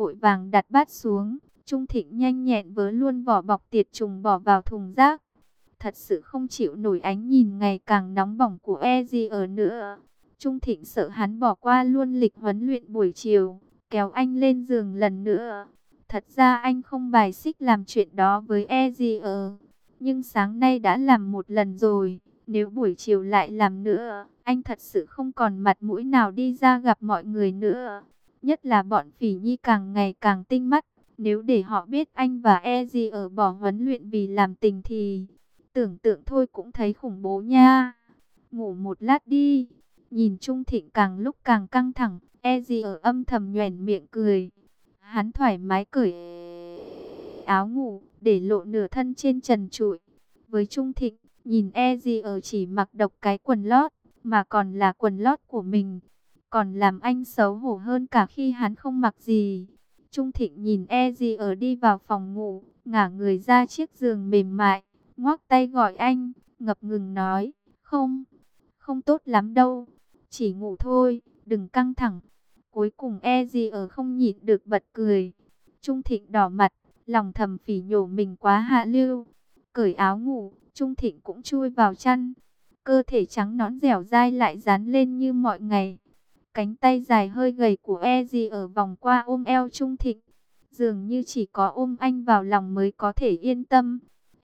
vội vàng đặt bát xuống. Trung Thịnh nhanh nhẹn vớ luôn vỏ bọc tiệt trùng bỏ vào thùng rác. Thật sự không chịu nổi ánh nhìn ngày càng nóng bỏng của EZR nữa. Trung Thịnh sợ hắn bỏ qua luôn lịch huấn luyện buổi chiều, kéo anh lên giường lần nữa. Thật ra anh không bài xích làm chuyện đó với EZR, nhưng sáng nay đã làm một lần rồi. Nếu buổi chiều lại làm nữa, anh thật sự không còn mặt mũi nào đi ra gặp mọi người nữa. Nhất là bọn Phỉ Nhi càng ngày càng tinh mắt. Nếu để họ biết anh và EZR bỏ huấn luyện vì làm tình thì tưởng tượng thôi cũng thấy khủng bố nha. Ngủ một lát đi. Nhìn Trung Thịnh càng lúc càng căng thẳng, EZR âm thầm nhoẻn miệng cười. Hắn thoải mái cởi áo ngủ, để lộ nửa thân trên trần trụi. Với Trung Thịnh, nhìn EZR chỉ mặc độc cái quần lót, mà còn là quần lót của mình, còn làm anh xấu hổ hơn cả khi hắn không mặc gì. Trung Thịnh nhìn EZR đi vào phòng ngủ, ngả người ra chiếc giường mềm mại, ngoắc tay gọi anh, ngập ngừng nói, không tốt lắm đâu, chỉ ngủ thôi, đừng căng thẳng. Cuối cùng EZR không nhịn được bật cười. Trung Thịnh đỏ mặt, lòng thầm phỉ nhổ mình quá hạ lưu. Cởi áo ngủ, Trung Thịnh cũng chui vào chăn. Cơ thể trắng nõn dẻo dai lại dán lên như mọi ngày. Cánh tay dài hơi gầy của EZR vòng qua ôm eo Trung Thịnh. Dường như chỉ có ôm anh vào lòng mới có thể yên tâm.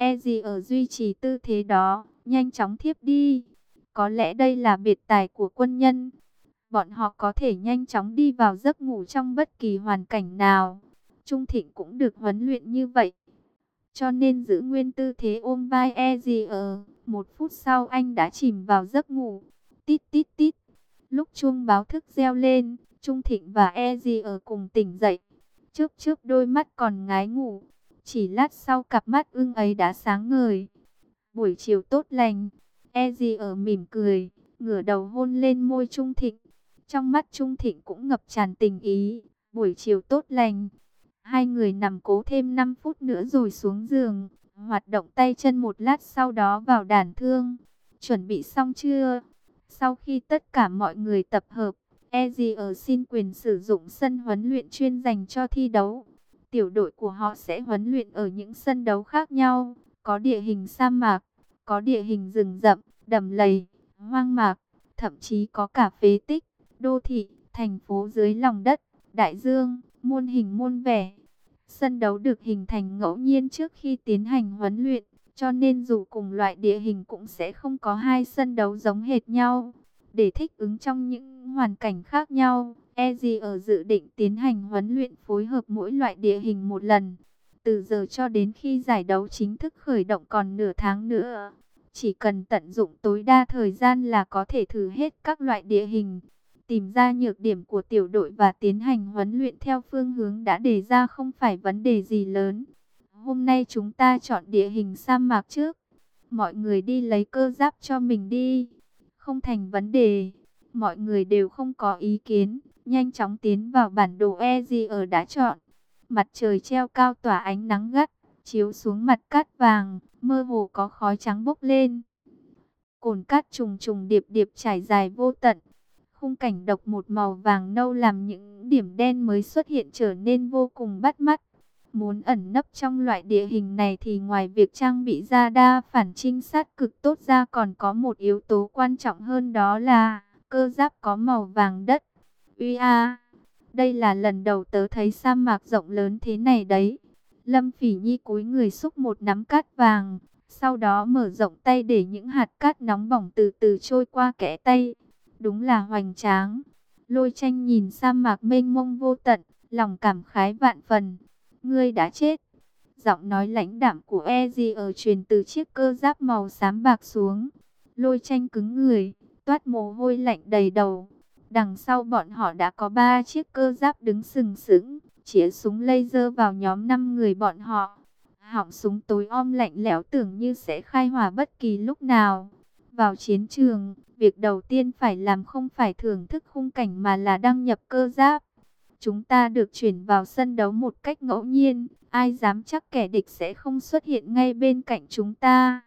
EZR duy trì tư thế đó, nhanh chóng thiếp đi. Có lẽ đây là biệt tài của quân nhân. Bọn họ có thể nhanh chóng đi vào giấc ngủ trong bất kỳ hoàn cảnh nào. Trung Thịnh cũng được huấn luyện như vậy, cho nên giữ nguyên tư thế ôm vai EZR. Một phút sau anh đã chìm vào giấc ngủ. Tít tít tít. Lúc chuông báo thức reo lên, Trung Thịnh và EZR cùng tỉnh dậy. Chớp chớp đôi mắt còn ngái ngủ. Chỉ lát sau cặp mắt ưng ấy đã sáng ngời. Buổi chiều tốt lành. EZR mỉm cười, ngửa đầu hôn lên môi Trung Thịnh. Trong mắt Trung Thịnh cũng ngập tràn tình ý. Buổi chiều tốt lành. Hai người nằm cố thêm 5 phút nữa rồi xuống giường. Hoạt động tay chân một lát sau đó vào đàn thương. Chuẩn bị xong chưa? Sau khi tất cả mọi người tập hợp, EZR xin quyền sử dụng sân huấn luyện chuyên dành cho thi đấu. Tiểu đội của họ sẽ huấn luyện ở những sân đấu khác nhau. Có địa hình sa mạc, có địa hình rừng rậm, đầm lầy, hoang mạc, thậm chí có cả phế tích, đô thị, thành phố dưới lòng đất, đại dương, muôn hình muôn vẻ. Sân đấu được hình thành ngẫu nhiên trước khi tiến hành huấn luyện, cho nên dù cùng loại địa hình cũng sẽ không có hai sân đấu giống hệt nhau. Để thích ứng trong những hoàn cảnh khác nhau, EZR dự định tiến hành huấn luyện phối hợp mỗi loại địa hình một lần. Từ giờ cho đến khi giải đấu chính thức khởi động còn nửa tháng nữa. Chỉ cần tận dụng tối đa thời gian là có thể thử hết các loại địa hình, tìm ra nhược điểm của tiểu đội và tiến hành huấn luyện theo phương hướng đã đề ra không phải vấn đề gì lớn. Hôm nay chúng ta chọn địa hình sa mạc trước. Mọi người đi lấy cơ giáp cho mình đi. Không thành vấn đề. Mọi người đều không có ý kiến. Nhanh chóng tiến vào bản đồ EZR đã chọn. Mặt trời treo cao tỏa ánh nắng gắt, chiếu xuống mặt cát vàng, mơ hồ có khói trắng bốc lên. Cồn cát trùng trùng điệp điệp trải dài vô tận. Khung cảnh độc một màu vàng nâu làm những điểm đen mới xuất hiện trở nên vô cùng bắt mắt. Muốn ẩn nấp trong loại địa hình này thì ngoài việc trang bị radar phản trinh sát cực tốt ra còn có một yếu tố quan trọng hơn, đó là cơ giáp có màu vàng đất. Uy a, đây là lần đầu tớ thấy sa mạc rộng lớn thế này đấy. Lâm Phỉ Nhi cúi người xúc một nắm cát vàng, sau đó mở rộng tay để những hạt cát nóng bỏng từ từ trôi qua kẽ tay. Đúng là hoành tráng. Lôi Tranh nhìn sa mạc mênh mông vô tận, lòng cảm khái vạn phần. Ngươi đã chết. Giọng nói lãnh đạm của EZR truyền từ chiếc cơ giáp màu xám bạc xuống. Lôi Tranh cứng người, toát mồ hôi lạnh đầy đầu. Đằng sau bọn họ đã có 3 chiếc cơ giáp đứng sừng sững, chĩa súng laser vào nhóm 5 người bọn họ. Họng súng tối om lạnh lẽo tưởng như sẽ khai hỏa bất kỳ lúc nào. Vào chiến trường, việc đầu tiên phải làm không phải thưởng thức khung cảnh mà là đăng nhập cơ giáp. Chúng ta được chuyển vào sân đấu một cách ngẫu nhiên, ai dám chắc kẻ địch sẽ không xuất hiện ngay bên cạnh chúng ta.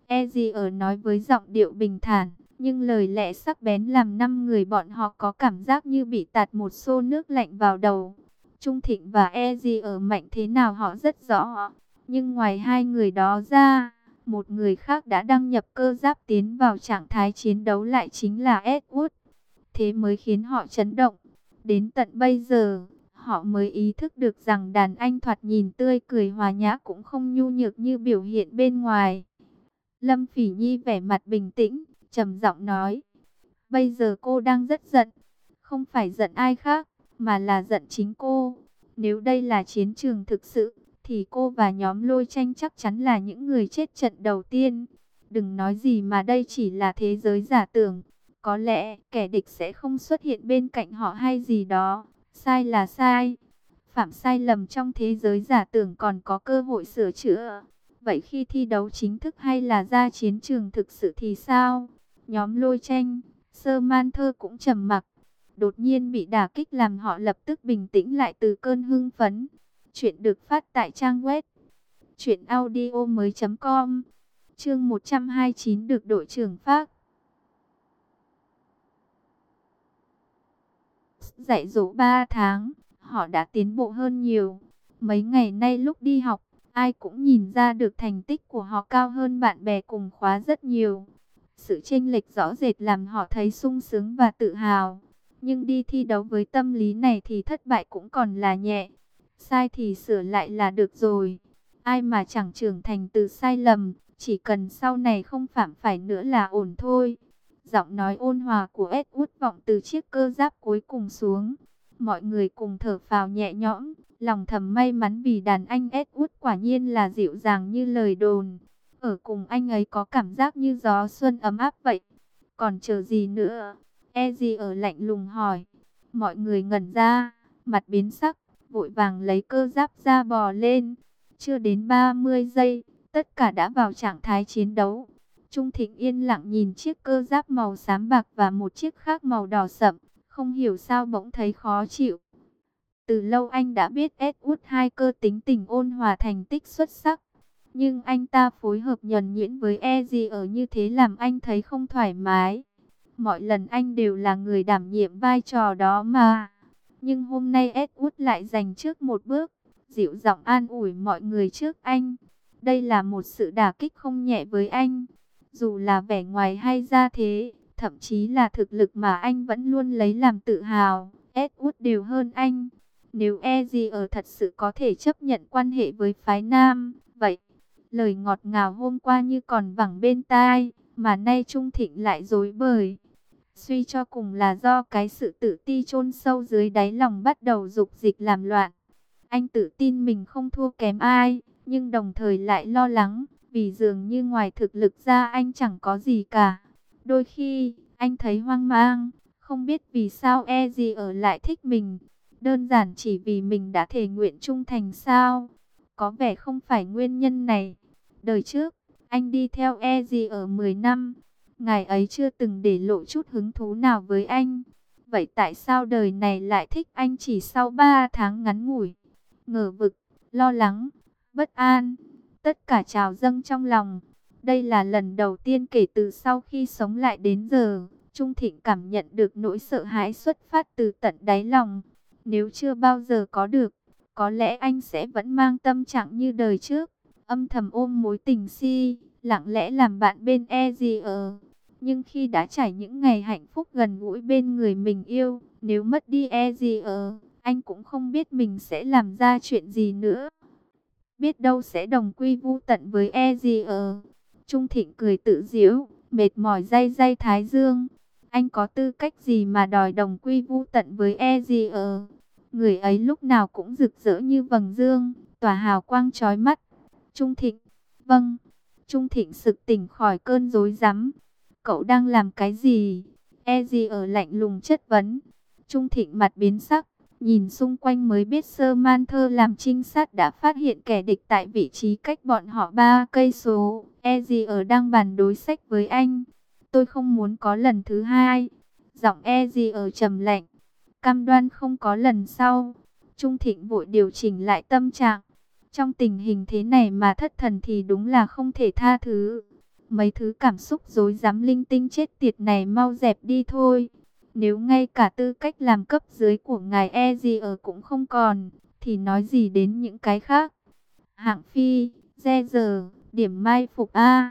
EZR nói với giọng điệu bình thản, nhưng lời lẽ sắc bén làm 5 người bọn họ có cảm giác như bị tạt một xô nước lạnh vào đầu. Trung Thịnh và Eji ở mạnh thế nào họ rất rõ. Nhưng ngoài hai người đó ra, một người khác đã đăng nhập cơ giáp tiến vào trạng thái chiến đấu lại chính là Edward. Thế mới khiến họ chấn động. Đến tận bây giờ, họ mới ý thức được rằng đàn anh thoạt nhìn tươi cười hòa nhã cũng không nhu nhược như biểu hiện bên ngoài. Lâm Phỉ Nhi vẻ mặt bình tĩnh, trầm giọng nói. Bây giờ cô đang rất giận. Không phải giận ai khác, mà là giận chính cô. Nếu đây là chiến trường thực sự, thì cô và nhóm Lôi Tranh chắc chắn là những người chết trận đầu tiên. Đừng nói gì mà đây chỉ là thế giới giả tưởng. Có lẽ kẻ địch sẽ không xuất hiện bên cạnh họ hay gì đó. Sai là sai. Phạm sai lầm trong thế giới giả tưởng còn có cơ hội sửa chữa. Vậy khi thi đấu chính thức hay là ra chiến trường thực sự thì sao? Nhóm Lôi Tranh, Sơ Man Thơ cũng trầm mặc. Đột nhiên bị đả kích làm họ lập tức bình tĩnh lại từ cơn hưng phấn. Chuyện được phát tại trang web truyệnaudiomoi.com. Chương 129 được đội trưởng phát dạy dỗ 3 tháng, họ đã tiến bộ hơn nhiều. Mấy ngày nay lúc đi học, ai cũng nhìn ra được thành tích của họ cao hơn bạn bè cùng khóa rất nhiều. Sự chênh lệch rõ rệt làm họ thấy sung sướng và tự hào. Nhưng đi thi đấu với tâm lý này thì thất bại cũng còn là nhẹ. Sai thì sửa lại là được rồi. Ai mà chẳng trưởng thành từ sai lầm, chỉ cần sau này không phạm phải nữa là ổn thôi. Giọng nói ôn hòa của Edward vọng từ chiếc cơ giáp cuối cùng xuống. Mọi người cùng thở phào nhẹ nhõm, lòng thầm may mắn vì đàn anh Edward quả nhiên là dịu dàng như lời đồn. Ở cùng anh ấy có cảm giác như gió xuân ấm áp vậy. Còn chờ gì nữa? Eji ở lạnh lùng hỏi. Mọi người ngẩn ra, mặt biến sắc, vội vàng lấy cơ giáp ra bò lên. Chưa đến 30 giây, tất cả đã vào trạng thái chiến đấu. Trung Thịnh yên lặng nhìn chiếc cơ giáp màu xám bạc và một chiếc khác màu đỏ sậm, không hiểu sao bỗng thấy khó chịu. Từ lâu anh đã biết Edward hai cơ tính tình ôn hòa thành tích xuất sắc. Nhưng anh ta phối hợp nhuần nhuyễn với Eji ở như thế làm anh thấy không thoải mái. Mọi lần anh đều là người đảm nhiệm vai trò đó mà. Nhưng hôm nay Edward lại giành trước một bước, dịu giọng an ủi mọi người trước anh. Đây là một sự đả kích không nhẹ với anh. Dù là vẻ ngoài hay ra thế, thậm chí là thực lực mà anh vẫn luôn lấy làm tự hào, Edward đều hơn anh. Nếu Eji ở thật sự có thể chấp nhận quan hệ với phái nam, vậy lời ngọt ngào hôm qua như còn vẳng bên tai, mà nay Trung Thịnh lại dối bời. Suy cho cùng là do cái sự tự ti chôn sâu dưới đáy lòng bắt đầu dục dịch làm loạn. Anh tự tin mình không thua kém ai, nhưng đồng thời lại lo lắng, vì dường như ngoài thực lực ra anh chẳng có gì cả. Đôi khi, anh thấy hoang mang, không biết vì sao Eji ở lại thích mình. Đơn giản chỉ vì mình đã thề nguyện trung thành sao? Có vẻ không phải nguyên nhân này. Đời trước, anh đi theo Eji ở 10 năm. Ngài ấy chưa từng để lộ chút hứng thú nào với anh. Vậy tại sao đời này lại thích anh chỉ sau 3 tháng ngắn ngủi? Ngờ vực, lo lắng, bất an, tất cả trào dâng trong lòng. Đây là lần đầu tiên kể từ sau khi sống lại đến giờ, Trung Thịnh cảm nhận được nỗi sợ hãi xuất phát từ tận đáy lòng. Nếu chưa bao giờ có được, có lẽ anh sẽ vẫn mang tâm trạng như đời trước, âm thầm ôm mối tình si, lặng lẽ làm bạn bên Eji. Nhưng khi đã trải những ngày hạnh phúc gần gũi bên người mình yêu, nếu mất đi Eji, anh cũng không biết mình sẽ làm ra chuyện gì nữa. Biết đâu sẽ đồng quy vu tận với Eji. Trung Thịnh cười tự giễu, mệt mỏi day day thái dương. Anh có tư cách gì mà đòi đồng quy vu tận với Eji? Người ấy lúc nào cũng rực rỡ như vầng dương, tỏa hào quang chói mắt. Trung Thịnh, vâng. Trung Thịnh sực tỉnh khỏi cơn rối rắm. Cậu đang làm cái gì? Eji lạnh lùng chất vấn. Trung Thịnh mặt biến sắc, nhìn xung quanh mới biết Sơ Man Thơ làm trinh sát đã phát hiện kẻ địch tại vị trí cách bọn họ 3 cây số. Eji đang bàn đối sách với anh. Tôi không muốn có lần thứ hai. Giọng Eji trầm lạnh, cam đoan không có lần sau. Trung Thịnh vội điều chỉnh lại tâm trạng. Trong tình hình thế này mà thất thần thì đúng là không thể tha thứ. Mấy thứ cảm xúc rối rắm linh tinh chết tiệt này mau dẹp đi thôi. Nếu ngay cả tư cách làm cấp dưới của ngài Ezier cũng không còn, thì nói gì đến những cái khác. Hạng Phi, Re giờ, điểm mai phục A.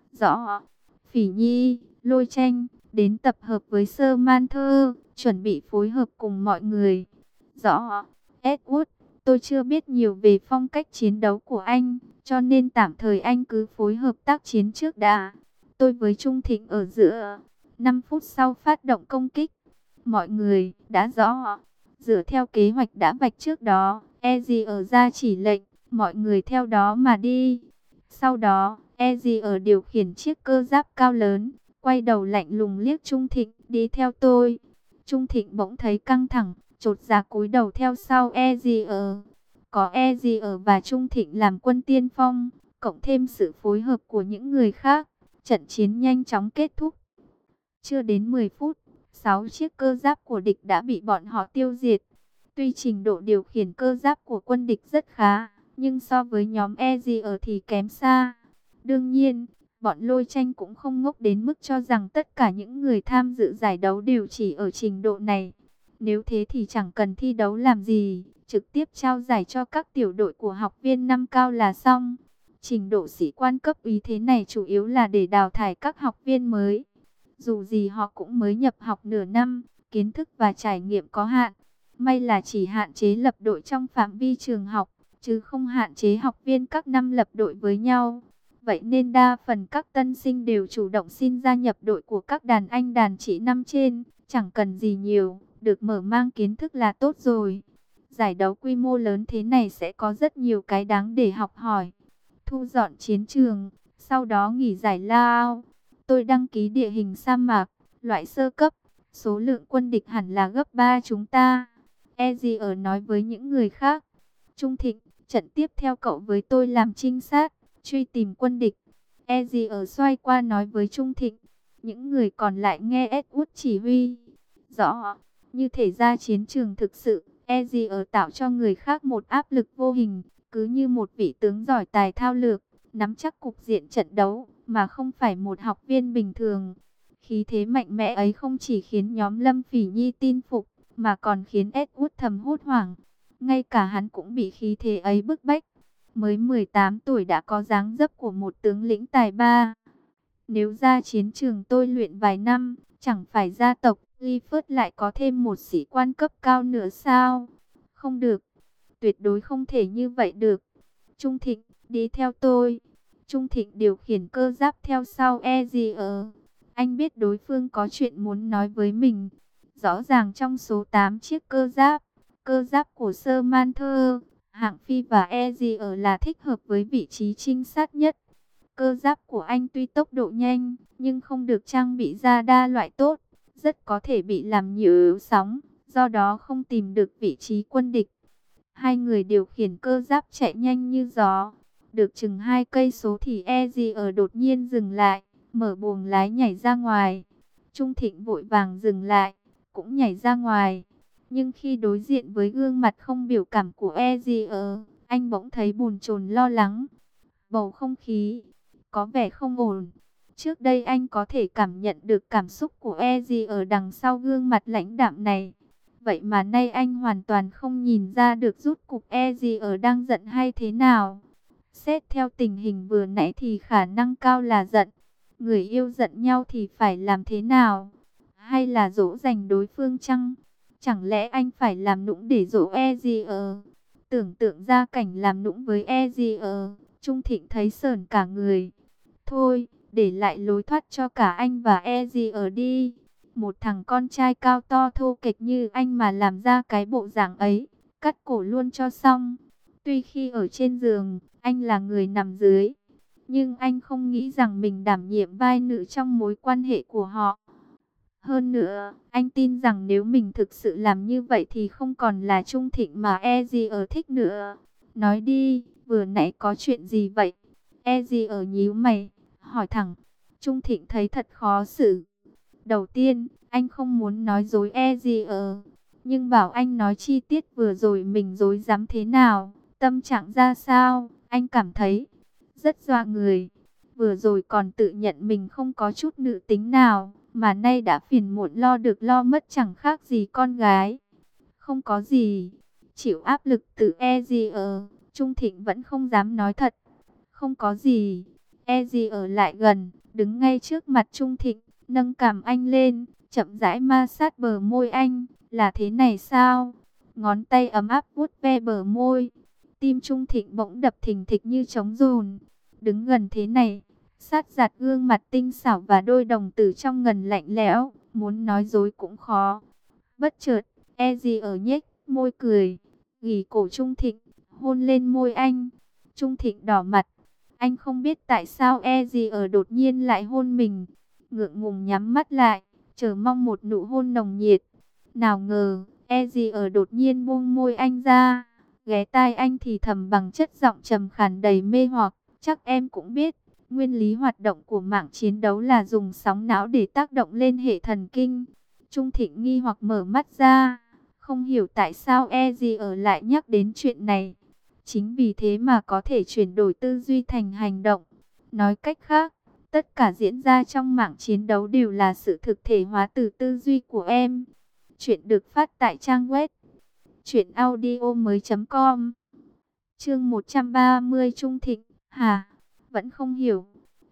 Rõ. Phỉ Nhi, Lôi Tranh, đến tập hợp với Sơ Man Thơ, chuẩn bị phối hợp cùng mọi người. Rõ. Edward, tôi chưa biết nhiều về phong cách chiến đấu của anh, cho nên tạm thời anh cứ phối hợp tác chiến trước đã. Tôi với Trung Thịnh ở giữa. 5 phút sau phát động công kích. Mọi người đã rõ. Dựa theo kế hoạch đã vạch trước đó, Ezier ra chỉ lệnh, mọi người theo đó mà đi. Sau đó, Ezier điều khiển chiếc cơ giáp cao lớn, quay đầu lạnh lùng liếc Trung Thịnh, đi theo tôi. Trung Thịnh bỗng thấy căng thẳng, chột dạ cúi đầu theo sau Ezier. Có Ezier và Trung Thịnh làm quân tiên phong, cộng thêm sự phối hợp của những người khác, trận chiến nhanh chóng kết thúc. Chưa đến 10 phút, 6 chiếc cơ giáp của địch đã bị bọn họ tiêu diệt. Tuy trình độ điều khiển cơ giáp của quân địch rất khá, nhưng so với nhóm Ezier thì kém xa. Đương nhiên, bọn Lôi Tranh cũng không ngốc đến mức cho rằng tất cả những người tham dự giải đấu đều chỉ ở trình độ này. Nếu thế thì chẳng cần thi đấu làm gì, trực tiếp trao giải cho các tiểu đội của học viên năm cao là xong. Trình độ sĩ quan cấp úy thế này chủ yếu là để đào thải các học viên mới. Dù gì họ cũng mới nhập học nửa năm, kiến thức và trải nghiệm có hạn. May là chỉ hạn chế lập đội trong phạm vi trường học, chứ không hạn chế học viên các năm lập đội với nhau. Vậy nên đa phần các tân sinh đều chủ động xin gia nhập đội của các đàn anh đàn chị năm trên, chẳng cần gì nhiều, được mở mang kiến thức là tốt rồi. Giải đấu quy mô lớn thế này sẽ có rất nhiều cái đáng để học hỏi. Thu dọn chiến trường, sau đó nghỉ giải lao. Tôi đăng ký địa hình sa mạc, loại sơ cấp, số lượng quân địch hẳn là gấp 3 chúng ta. Ezier nói với những người khác. Trung Thịnh, trận tiếp theo cậu với tôi làm trinh sát, truy tìm quân địch. Ezier xoay qua nói với Trung Thịnh. Những người còn lại nghe Edward chỉ huy. Rõ, như thể ra chiến trường thực sự, Ezier tạo cho người khác một áp lực vô hình, cứ như một vị tướng giỏi tài thao lược, nắm chắc cục diện trận đấu, mà không phải một học viên bình thường. Khí thế mạnh mẽ ấy không chỉ khiến nhóm Lâm Phỉ Nhi tin phục, mà còn khiến Edward thầm hốt hoảng. Ngay cả hắn cũng bị khí thế ấy bức bách. Mới 18 tuổi đã có dáng dấp của một tướng lĩnh tài ba. Nếu ra chiến trường tôi luyện vài năm, chẳng phải gia tộc Clifford lại có thêm một sĩ quan cấp cao nữa sao? Không được, tuyệt đối không thể như vậy được. Trung Thịnh, đi theo tôi. Trung Thịnh điều khiển cơ giáp theo sau Ezier. Anh biết đối phương có chuyện muốn nói với mình. Rõ ràng trong số 8 chiếc cơ giáp của Sơ Man Thơ, Hạng Phi và Ezier là thích hợp với vị trí trinh sát nhất. Cơ giáp của anh tuy tốc độ nhanh, nhưng không được trang bị radar loại tốt, rất có thể bị làm nhiễu yếu sóng, do đó không tìm được vị trí quân địch. Hai người điều khiển cơ giáp chạy nhanh như gió. Được chừng 2 cây số thì Ezier đột nhiên dừng lại, mở buồng lái nhảy ra ngoài. Trung Thịnh vội vàng dừng lại, cũng nhảy ra ngoài. Nhưng khi đối diện với gương mặt không biểu cảm của Ezier, anh bỗng thấy bồn chồn lo lắng. Bầu không khí có vẻ không ổn. Trước đây anh có thể cảm nhận được cảm xúc của Ezier đằng sau gương mặt lãnh đạm này. Vậy mà nay anh hoàn toàn không nhìn ra được rút cục Ezier đang giận hay thế nào. Xét theo tình hình vừa nãy thì khả năng cao là giận. Người yêu giận nhau thì phải làm thế nào? Hay là dỗ dành đối phương chăng? Chẳng lẽ anh phải làm nũng để dỗ Ezier? Tưởng tượng ra cảnh làm nũng với Ezier, Trung Thịnh thấy sởn cả người. Thôi, để lại lối thoát cho cả anh và Ezier đi. Một thằng con trai cao to thô kệch như anh mà làm ra cái bộ dạng ấy, cắt cổ luôn cho xong. Tuy khi ở trên giường, anh là người nằm dưới, nhưng anh không nghĩ rằng mình đảm nhiệm vai nữ trong mối quan hệ của họ. Hơn nữa, anh tin rằng nếu mình thực sự làm như vậy thì không còn là Trung Thịnh mà Ezier thích nữa. Nói đi, vừa nãy có chuyện gì vậy? Ezier nhíu mày, hỏi thẳng. Trung Thịnh thấy thật khó xử. Đầu tiên, anh không muốn nói dối Ezier, nhưng bảo anh nói chi tiết vừa rồi mình dối dám thế nào, tâm trạng ra sao, anh cảm thấy rất dọa người. Vừa rồi còn tự nhận mình không có chút nữ tính nào, mà nay đã phiền muộn lo được lo mất chẳng khác gì con gái. Không có gì, chịu áp lực từ EZR, Trung Thịnh vẫn không dám nói thật. Không có gì, EZR lại gần, đứng ngay trước mặt Trung Thịnh, nâng cằm anh lên, chậm rãi ma sát bờ môi anh. Là thế này sao? Ngón tay ấm áp vuốt ve bờ môi. Tim Trung Thịnh bỗng đập thình thịch như trống dồn. Đứng gần thế này, sát giạt gương mặt tinh xảo và đôi đồng tử trong ngần lạnh lẽo, muốn nói dối cũng khó. Bất chợt, ở nhếch môi cười, ghì cổ Trung Thịnh, hôn lên môi anh. Trung Thịnh đỏ mặt, anh không biết tại sao ở đột nhiên lại hôn mình. Ngượng ngùng nhắm mắt lại, chờ mong một nụ hôn nồng nhiệt. Nào ngờ, ở đột nhiên buông môi anh ra, ghé tai anh thì thầm bằng chất giọng trầm khàn đầy mê hoặc. Chắc em cũng biết, nguyên lý hoạt động của mạng chiến đấu là dùng sóng não để tác động lên hệ thần kinh. Trung Thịnh nghi hoặc mở mắt ra, không hiểu tại sao ở lại nhắc đến chuyện này. Chính vì thế mà có thể chuyển đổi tư duy thành hành động. Nói cách khác, tất cả diễn ra trong mạng chiến đấu đều là sự thực thể hóa từ tư duy của em. Chuyện được phát tại trang web truyệnaudiomoi.com. Chương 130. Trung Thịnh, hả? Vẫn không hiểu.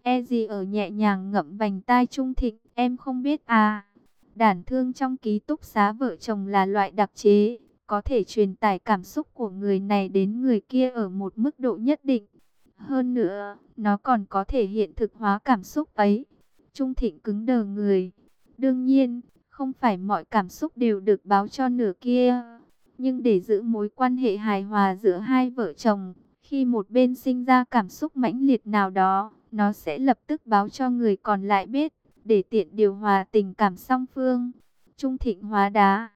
ở nhẹ nhàng ngậm vành tai Trung Thịnh, em không biết à? Đản thương trong ký túc xá vợ chồng là loại đặc chế, có thể truyền tải cảm xúc của người này đến người kia ở một mức độ nhất định. Hơn nữa, nó còn có thể hiện thực hóa cảm xúc ấy. Trung Thịnh cứng đờ người. Đương nhiên, không phải mọi cảm xúc đều được báo cho nửa kia. Nhưng để giữ mối quan hệ hài hòa giữa hai vợ chồng, khi một bên sinh ra cảm xúc mãnh liệt nào đó, nó sẽ lập tức báo cho người còn lại biết, để tiện điều hòa tình cảm song phương. Trung Thịnh hóa đá.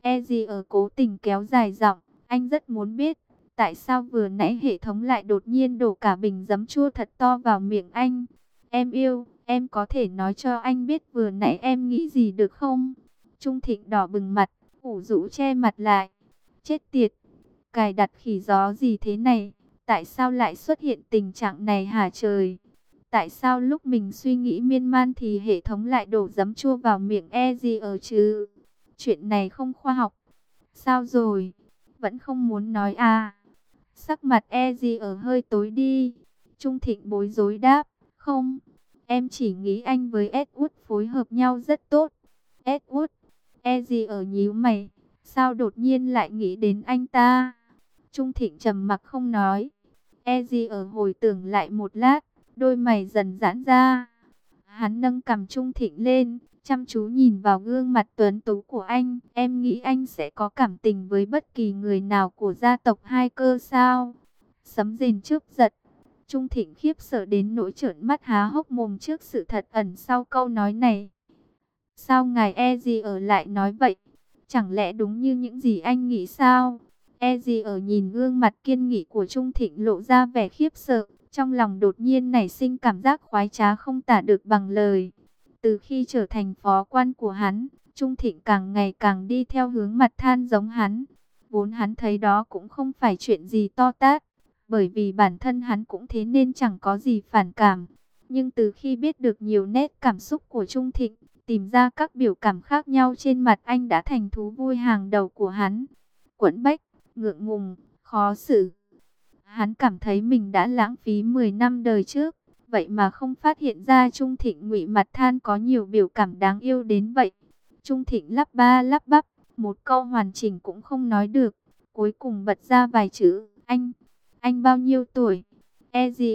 ở cố tình kéo dài giọng, anh rất muốn biết, tại sao vừa nãy hệ thống lại đột nhiên đổ cả bình giấm chua thật to vào miệng anh. Em yêu, em có thể nói cho anh biết vừa nãy em nghĩ gì được không? Trung Thịnh đỏ bừng mặt, ủ rũ che mặt lại. Chết tiệt, cài đặt khỉ gió gì thế này? Tại sao lại xuất hiện tình trạng này hả trời? Tại sao lúc mình suy nghĩ miên man thì hệ thống lại đổ giấm chua vào miệng gì ở chứ? Chuyện này không khoa học. Sao rồi? Vẫn không muốn nói à? Sắc mặt gì ở hơi tối đi. Trung Thịnh bối rối đáp. Không, em chỉ nghĩ anh với Edward phối hợp nhau rất tốt. Edward, gì ở nhíu mày. Sao đột nhiên lại nghĩ đến anh ta? Trung Thịnh trầm mặc không nói. gì ở hồi tưởng lại một lát, đôi mày dần giãn ra. Hắn nâng cằm Trung Thịnh lên, chăm chú nhìn vào gương mặt tuấn tú của anh. Em nghĩ anh sẽ có cảm tình với bất kỳ người nào của gia tộc Hai Cơ sao? Sấm rền chớp giật. Trung Thịnh khiếp sợ đến nỗi trợn mắt há hốc mồm trước sự thật ẩn sau câu nói này. Sao ngài gì ở lại nói vậy? Chẳng lẽ đúng như những gì anh nghĩ sao? gì ở nhìn gương mặt kiên nghị của Trung Thịnh lộ ra vẻ khiếp sợ. Trong lòng đột nhiên nảy sinh cảm giác khoái trá không tả được bằng lời. Từ khi trở thành phó quan của hắn, Trung Thịnh càng ngày càng đi theo hướng mặt than giống hắn. Vốn hắn thấy đó cũng không phải chuyện gì to tát, bởi vì bản thân hắn cũng thế nên chẳng có gì phản cảm. Nhưng từ khi biết được nhiều nét cảm xúc của Trung Thịnh, tìm ra các biểu cảm khác nhau trên mặt anh đã thành thú vui hàng đầu của hắn. Quẫn bách, ngượng ngùng, khó xử. Hắn cảm thấy mình đã lãng phí 10 năm đời trước, vậy mà không phát hiện ra Trung Thịnh ngụy mặt than có nhiều biểu cảm đáng yêu đến vậy. Trung Thịnh lắp ba lắp bắp, một câu hoàn chỉnh cũng không nói được, cuối cùng bật ra vài chữ, anh bao nhiêu tuổi? Gì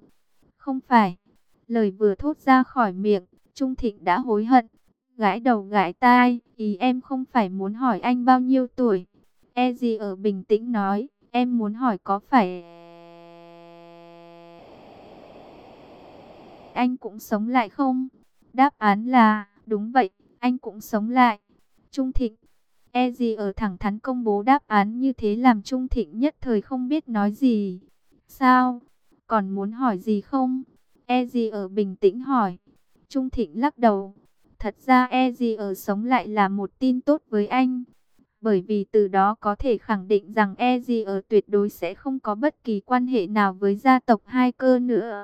không phải. Lời vừa thốt ra khỏi miệng, Trung Thịnh đã hối hận, gãi đầu gãi tai, ý em không phải muốn hỏi anh bao nhiêu tuổi. Gì bình tĩnh nói, em muốn hỏi có phải anh cũng sống lại không? Đáp án là, đúng vậy, anh cũng sống lại. Trung Thịnh, gì thẳng thắn công bố đáp án như thế làm Trung Thịnh nhất thời không biết nói gì. Sao? Còn muốn hỏi gì không? gì bình tĩnh hỏi. Trung Thịnh lắc đầu. Thật ra gì sống lại là một tin tốt với anh. Bởi vì từ đó có thể khẳng định rằng tuyệt đối sẽ không có bất kỳ quan hệ nào với gia tộc Hai Cơ nữa.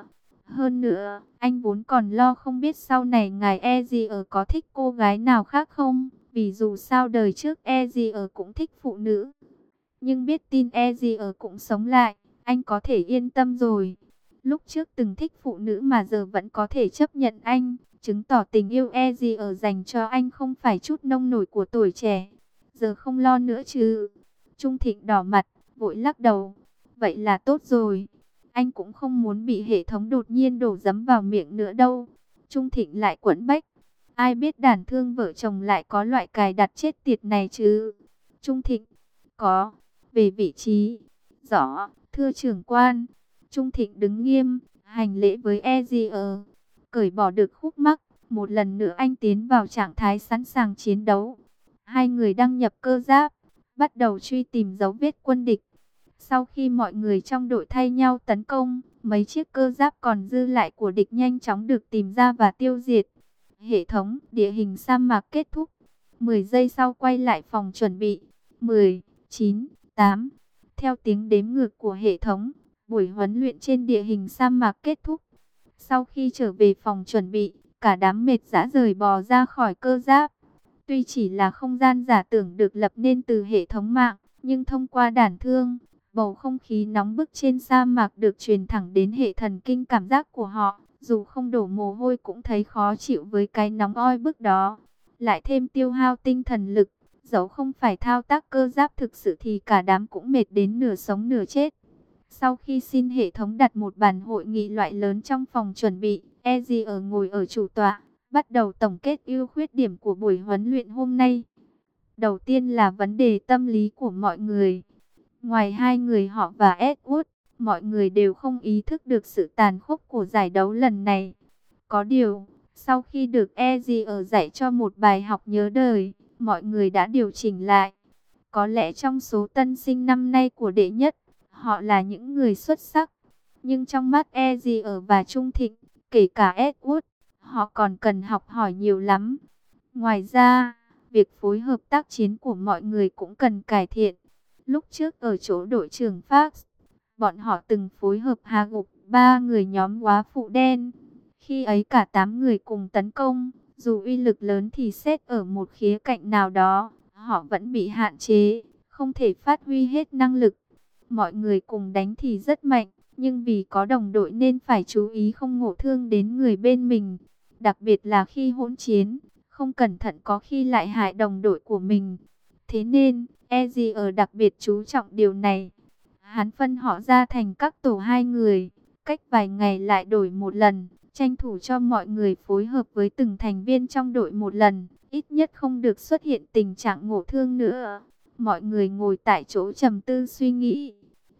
Hơn nữa, anh vốn còn lo không biết sau này ngài Ezier có thích cô gái nào khác không, vì dù sao đời trước Ezier cũng thích phụ nữ. Nhưng biết tin Ezier cũng sống lại, anh có thể yên tâm rồi. Lúc trước từng thích phụ nữ mà giờ vẫn có thể chấp nhận anh, chứng tỏ tình yêu Ezier dành cho anh không phải chút nông nổi của tuổi trẻ. Giờ không lo nữa chứ. Trung Thịnh đỏ mặt, vội lắc đầu. Vậy là tốt rồi. Anh cũng không muốn bị hệ thống đột nhiên đổ giấm vào miệng nữa đâu. Trung Thịnh lại quẫn bách. Ai biết đàn thương vợ chồng lại có loại cài đặt chết tiệt này chứ. Trung Thịnh, có, về vị trí. Rõ, thưa trưởng quan. Trung Thịnh đứng nghiêm, hành lễ với Ezier. Cởi bỏ được khúc mắc, một lần nữa anh tiến vào trạng thái sẵn sàng chiến đấu. Hai người đăng nhập cơ giáp, bắt đầu truy tìm dấu vết quân địch. Sau khi mọi người trong đội thay nhau tấn công, mấy chiếc cơ giáp còn dư lại của địch nhanh chóng được tìm ra và tiêu diệt. Hệ thống địa hình sa mạc kết thúc. 10 giây sau quay lại phòng chuẩn bị. 10, 9, 8. Theo tiếng đếm ngược của hệ thống, buổi huấn luyện trên địa hình sa mạc kết thúc. Sau khi trở về phòng chuẩn bị, cả đám mệt rã rời bò ra khỏi cơ giáp. Tuy chỉ là không gian giả tưởng được lập nên từ hệ thống mạng, nhưng thông qua đàn thương, bầu không khí nóng bức trên sa mạc được truyền thẳng đến hệ thần kinh cảm giác của họ. Dù không đổ mồ hôi cũng thấy khó chịu với cái nóng oi bức đó. Lại thêm tiêu hao tinh thần lực, dẫu không phải thao tác cơ giáp thực sự thì cả đám cũng mệt đến nửa sống nửa chết. Sau khi xin hệ thống đặt một bàn hội nghị loại lớn trong phòng chuẩn bị, Ezier ngồi ở chủ tọa, bắt đầu tổng kết ưu khuyết điểm của buổi huấn luyện hôm nay. Đầu tiên là vấn đề tâm lý của mọi người. Ngoài hai người họ và Edward, mọi người đều không ý thức được sự tàn khốc của giải đấu lần này. Có điều, sau khi được Ezier dạy cho một bài học nhớ đời, mọi người đã điều chỉnh lại. Có lẽ trong số tân sinh năm nay của đệ nhất, họ là những người xuất sắc. Nhưng trong mắt Ezier và Trung Thịnh, kể cả Edward, họ còn cần học hỏi nhiều lắm. Ngoài ra, việc phối hợp tác chiến của mọi người cũng cần cải thiện. Lúc trước ở chỗ đội trưởng Fox, bọn họ từng phối hợp hạ gục 3 người nhóm góa phụ đen. Khi ấy cả 8 người cùng tấn công, dù uy lực lớn thì xét ở một khía cạnh nào đó, họ vẫn bị hạn chế, không thể phát huy hết năng lực. Mọi người cùng đánh thì rất mạnh, nhưng vì có đồng đội nên phải chú ý không ngộ thương đến người bên mình. Đặc biệt là khi hỗn chiến, không cẩn thận có khi lại hại đồng đội của mình. Thế nên, Ezier đặc biệt chú trọng điều này. Hắn phân họ ra thành các tổ 2 người, cách vài ngày lại đổi một lần, tranh thủ cho mọi người phối hợp với từng thành viên trong đội một lần, ít nhất không được xuất hiện tình trạng ngộ thương nữa. Mọi người ngồi tại chỗ trầm tư suy nghĩ.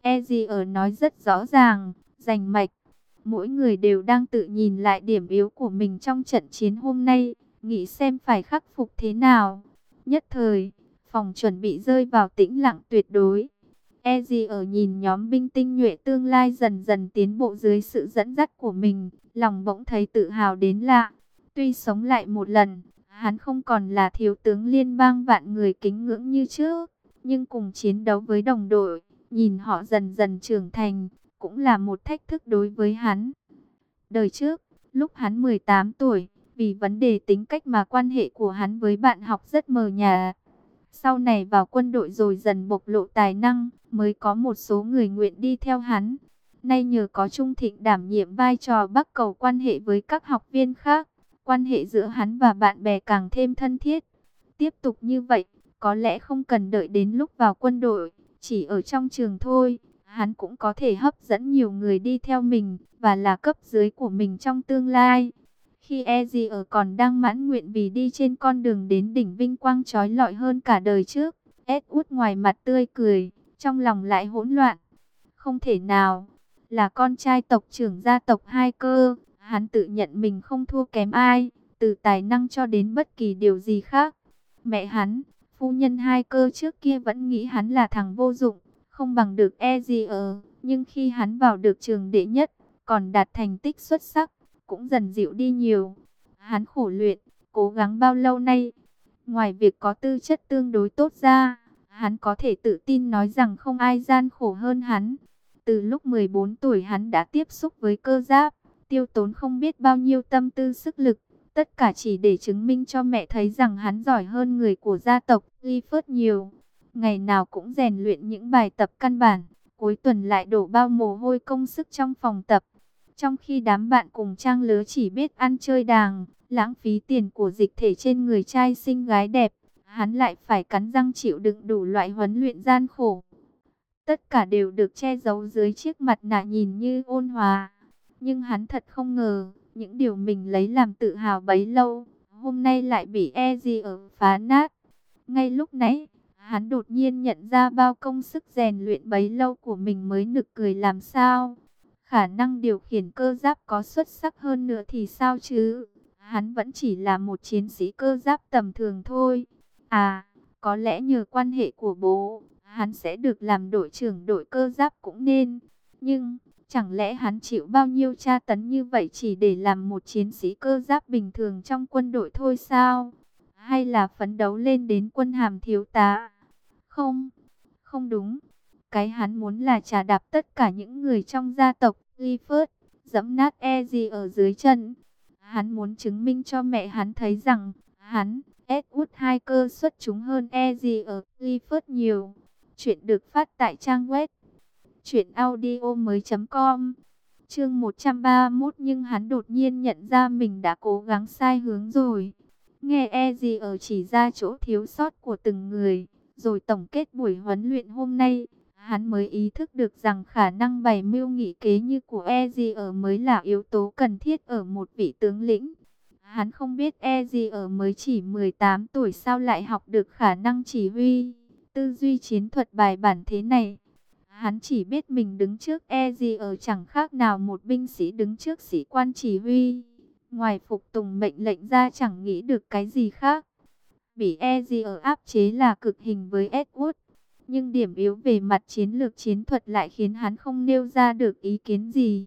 Ezier nói rất rõ ràng, rành mạch. Mỗi người đều đang tự nhìn lại điểm yếu của mình trong trận chiến hôm nay, nghĩ xem phải khắc phục thế nào. Nhất thời, phòng chuẩn bị rơi vào tĩnh lặng tuyệt đối. Ezier nhìn nhóm binh tinh nhuệ tương lai dần dần tiến bộ dưới sự dẫn dắt của mình, lòng bỗng thấy tự hào đến lạ. Tuy sống lại một lần, hắn không còn là thiếu tướng liên bang vạn người kính ngưỡng như trước, nhưng cùng chiến đấu với đồng đội, nhìn họ dần dần trưởng thành, cũng là một thách thức đối với hắn. Đời trước, lúc hắn 18 tuổi, vì vấn đề tính cách mà quan hệ của hắn với bạn học rất mờ nhạt. Sau này vào quân đội rồi dần bộc lộ tài năng, mới có một số người nguyện đi theo hắn. Nay nhờ có Trung Thịnh đảm nhiệm vai trò bắc cầu quan hệ với các học viên khác, quan hệ giữa hắn và bạn bè càng thêm thân thiết. Tiếp tục như vậy, có lẽ không cần đợi đến lúc vào quân đội, chỉ ở trong trường thôi, hắn cũng có thể hấp dẫn nhiều người đi theo mình, và là cấp dưới của mình trong tương lai. Khi Ezier còn đang mãn nguyện vì đi trên con đường đến đỉnh vinh quang chói lọi hơn cả đời trước, Edward ngoài mặt tươi cười, trong lòng lại hỗn loạn. Không thể nào, là con trai tộc trưởng gia tộc Hai Cơ, hắn tự nhận mình không thua kém ai, từ tài năng cho đến bất kỳ điều gì khác. Mẹ hắn, phu nhân Hai Cơ trước kia vẫn nghĩ hắn là thằng vô dụng, không bằng được Ezier, nhưng khi hắn vào được trường đệ nhất, còn đạt thành tích xuất sắc, cũng dần dịu đi nhiều. Hắn khổ luyện, cố gắng bao lâu nay, ngoài việc có tư chất tương đối tốt ra, hắn có thể tự tin nói rằng không ai gian khổ hơn hắn. Từ lúc 14 tuổi hắn đã tiếp xúc với cơ giáp, tiêu tốn không biết bao nhiêu tâm tư sức lực, tất cả chỉ để chứng minh cho mẹ thấy rằng hắn giỏi hơn người của gia tộc Clifford nhiều. Ngày nào cũng rèn luyện những bài tập căn bản, cuối tuần lại đổ bao mồ hôi công sức trong phòng tập. Trong khi đám bạn cùng trang lứa chỉ biết ăn chơi đàng, lãng phí tiền của dịch thể trên người trai xinh gái đẹp, hắn lại phải cắn răng chịu đựng đủ loại huấn luyện gian khổ. Tất cả đều được che giấu dưới chiếc mặt nạ nhìn như ôn hòa. Nhưng hắn thật không ngờ, những điều mình lấy làm tự hào bấy lâu, hôm nay lại bị Ezier phá nát. Ngay lúc nãy, hắn đột nhiên nhận ra bao công sức rèn luyện bấy lâu của mình mới nực cười làm sao. Khả năng điều khiển cơ giáp có xuất sắc hơn nữa thì sao chứ? Hắn vẫn chỉ là một chiến sĩ cơ giáp tầm thường thôi. À, có lẽ nhờ quan hệ của bố, hắn sẽ được làm đội trưởng đội cơ giáp cũng nên. Nhưng, chẳng lẽ hắn chịu bao nhiêu tra tấn như vậy chỉ để làm một chiến sĩ cơ giáp bình thường trong quân đội thôi sao? Hay là phấn đấu lên đến quân hàm thiếu tá? Không, không đúng. Cái hắn muốn là trà đạp tất cả những người trong gia tộc Clifford, giẫm nát Eddie ở dưới chân. Hắn muốn chứng minh cho mẹ hắn thấy rằng hắn, Edward Hiker xuất chúng hơn Eddie ở Clifford nhiều. Chuyện được phát tại trang web truyệnaudiomoi.com. Chương 131, nhưng hắn đột nhiên nhận ra mình đã cố gắng sai hướng rồi. Nghe Eddie ở chỉ ra chỗ thiếu sót của từng người, rồi tổng kết buổi huấn luyện hôm nay, hắn mới ý thức được rằng khả năng bày mưu nghị kế như của Ezier mới là yếu tố cần thiết ở một vị tướng lĩnh. Hắn không biết Ezier mới chỉ 18 tuổi sao lại học được khả năng chỉ huy, tư duy chiến thuật bài bản thế này. Hắn chỉ biết mình đứng trước Ezier chẳng khác nào một binh sĩ đứng trước sĩ quan chỉ huy. Ngoài phục tùng mệnh lệnh ra chẳng nghĩ được cái gì khác. Bị Ezier áp chế là cực hình với Edward. Nhưng điểm yếu về mặt chiến lược chiến thuật lại khiến hắn không nêu ra được ý kiến gì.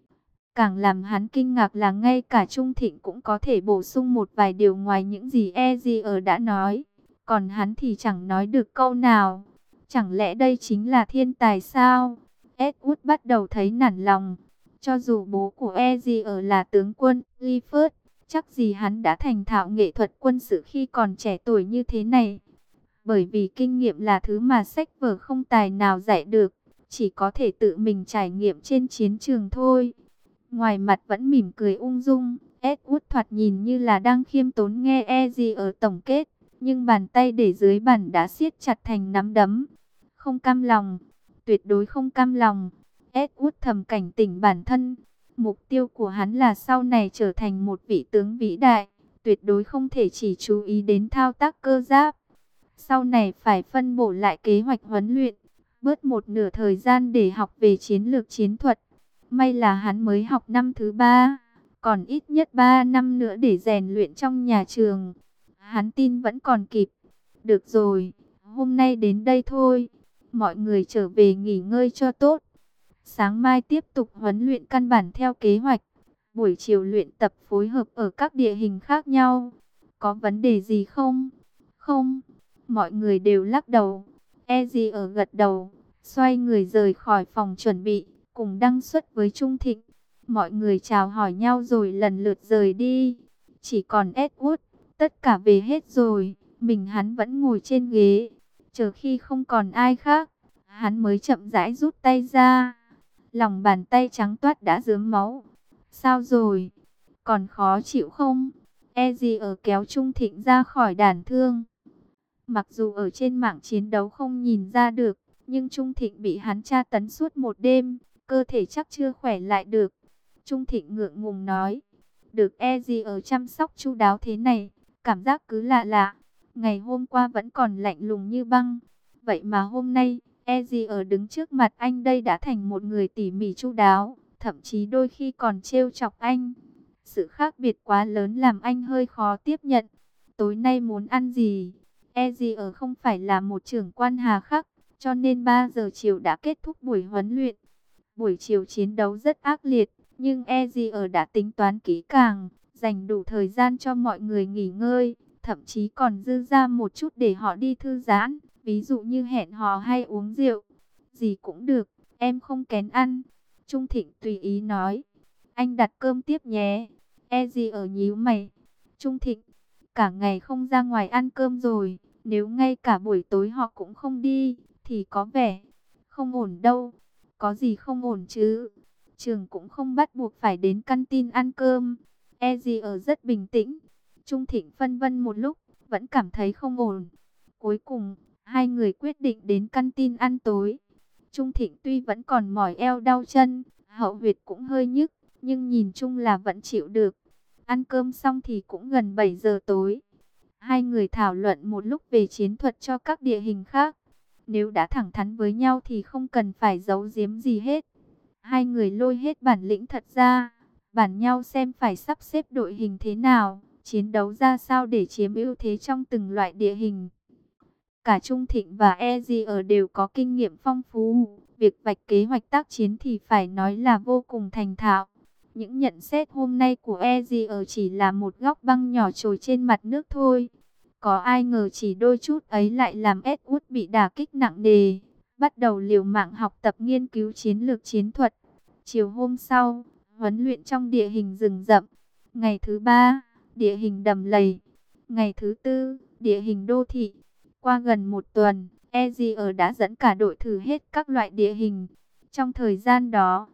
Càng làm hắn kinh ngạc là ngay cả Trung Thịnh cũng có thể bổ sung một vài điều ngoài những gì Ezier đã nói. Còn hắn thì chẳng nói được câu nào. Chẳng lẽ đây chính là thiên tài sao? Edward bắt đầu thấy nản lòng. Cho dù bố của Ezier là tướng quân Clifford, chắc gì hắn đã thành thạo nghệ thuật quân sự khi còn trẻ tuổi như thế này. Bởi vì kinh nghiệm là thứ mà sách vở không tài nào dạy được, chỉ có thể tự mình trải nghiệm trên chiến trường thôi. Ngoài mặt vẫn mỉm cười ung dung, Edward thoạt nhìn như là đang khiêm tốn nghe Ezier tổng kết, nhưng bàn tay để dưới bàn đã siết chặt thành nắm đấm. Không cam lòng, tuyệt đối không cam lòng. Edward thầm cảnh tỉnh bản thân. Mục tiêu của hắn là sau này trở thành một vị tướng vĩ đại, tuyệt đối không thể chỉ chú ý đến thao tác cơ giáp. Sau này phải phân bổ lại kế hoạch huấn luyện, bớt một nửa thời gian để học về chiến lược chiến thuật. May là hắn mới học năm thứ 3, còn ít nhất 3 năm nữa để rèn luyện trong nhà trường. Hắn tin vẫn còn kịp. Được rồi, hôm nay đến đây thôi. Mọi người trở về nghỉ ngơi cho tốt. Sáng mai tiếp tục huấn luyện căn bản theo kế hoạch. Buổi chiều luyện tập phối hợp ở các địa hình khác nhau. Có vấn đề gì không? Không. Mọi người đều lắc đầu. Ezier gật đầu, xoay người rời khỏi phòng chuẩn bị, cùng đăng xuất với Trung Thịnh. Mọi người chào hỏi nhau rồi lần lượt rời đi. Chỉ còn Edward, tất cả về hết rồi, mình hắn vẫn ngồi trên ghế. Chờ khi không còn ai khác, hắn mới chậm rãi rút tay ra. Lòng bàn tay trắng toát đã rớm máu. Sao rồi? Còn khó chịu không? Ezier kéo Trung Thịnh ra khỏi đàn thương. Mặc dù ở trên mạng chiến đấu không nhìn ra được, nhưng Trung Thịnh bị hắn tra tấn suốt một đêm, cơ thể chắc chưa khỏe lại được. Trung Thịnh ngượng ngùng nói, được Ezier chăm sóc chu đáo thế này, cảm giác cứ lạ lạ. Ngày hôm qua vẫn còn lạnh lùng như băng, vậy mà hôm nay, Ezier đứng trước mặt anh đây đã thành một người tỉ mỉ chu đáo, thậm chí đôi khi còn trêu chọc anh. Sự khác biệt quá lớn làm anh hơi khó tiếp nhận. Tối nay muốn ăn gì? Ezier không phải là một trưởng quan hà khắc, cho nên 3 giờ chiều đã kết thúc buổi huấn luyện. Buổi chiều chiến đấu rất ác liệt, nhưng Ezier đã tính toán kỹ càng, dành đủ thời gian cho mọi người nghỉ ngơi, thậm chí còn dư ra một chút để họ đi thư giãn, ví dụ như hẹn hò hay uống rượu. Gì cũng được, em không kén ăn. Trung Thịnh tùy ý nói. Anh đặt cơm tiếp nhé. E gì ở nhíu mày. Trung Thịnh, cả ngày không ra ngoài ăn cơm rồi. Nếu ngay cả buổi tối họ cũng không đi, thì có vẻ không ổn đâu. Có gì không ổn chứ? Trường cũng không bắt buộc phải đến căn tin ăn cơm. E gì ở rất bình tĩnh. Trung Thịnh phân vân một lúc, vẫn cảm thấy không ổn. Cuối cùng, hai người quyết định đến căn tin ăn tối. Trung Thịnh tuy vẫn còn mỏi eo đau chân, hậu huyệt cũng hơi nhức, nhưng nhìn chung là vẫn chịu được. Ăn cơm xong thì cũng gần 7 giờ tối. Hai người thảo luận một lúc về chiến thuật cho các địa hình khác. Nếu đã thẳng thắn với nhau thì không cần phải giấu giếm gì hết. Hai người lôi hết bản lĩnh thật ra, bàn nhau xem phải sắp xếp đội hình thế nào, chiến đấu ra sao để chiếm ưu thế trong từng loại địa hình. Cả Trung Thịnh và EZR đều có kinh nghiệm phong phú, việc vạch kế hoạch tác chiến thì phải nói là vô cùng thành thạo. Những nhận xét hôm nay của EZR chỉ là một góc băng nhỏ trồi trên mặt nước thôi. Có ai ngờ chỉ đôi chút ấy lại làm Edward bị đả kích nặng nề, bắt đầu liều mạng học tập nghiên cứu chiến lược chiến thuật. Chiều hôm sau, huấn luyện trong địa hình rừng rậm. Ngày thứ ba, địa hình đầm lầy. Ngày thứ tư, địa hình đô thị. Qua gần một tuần, EZR đã dẫn cả đội thử hết các loại địa hình. Trong thời gian đó,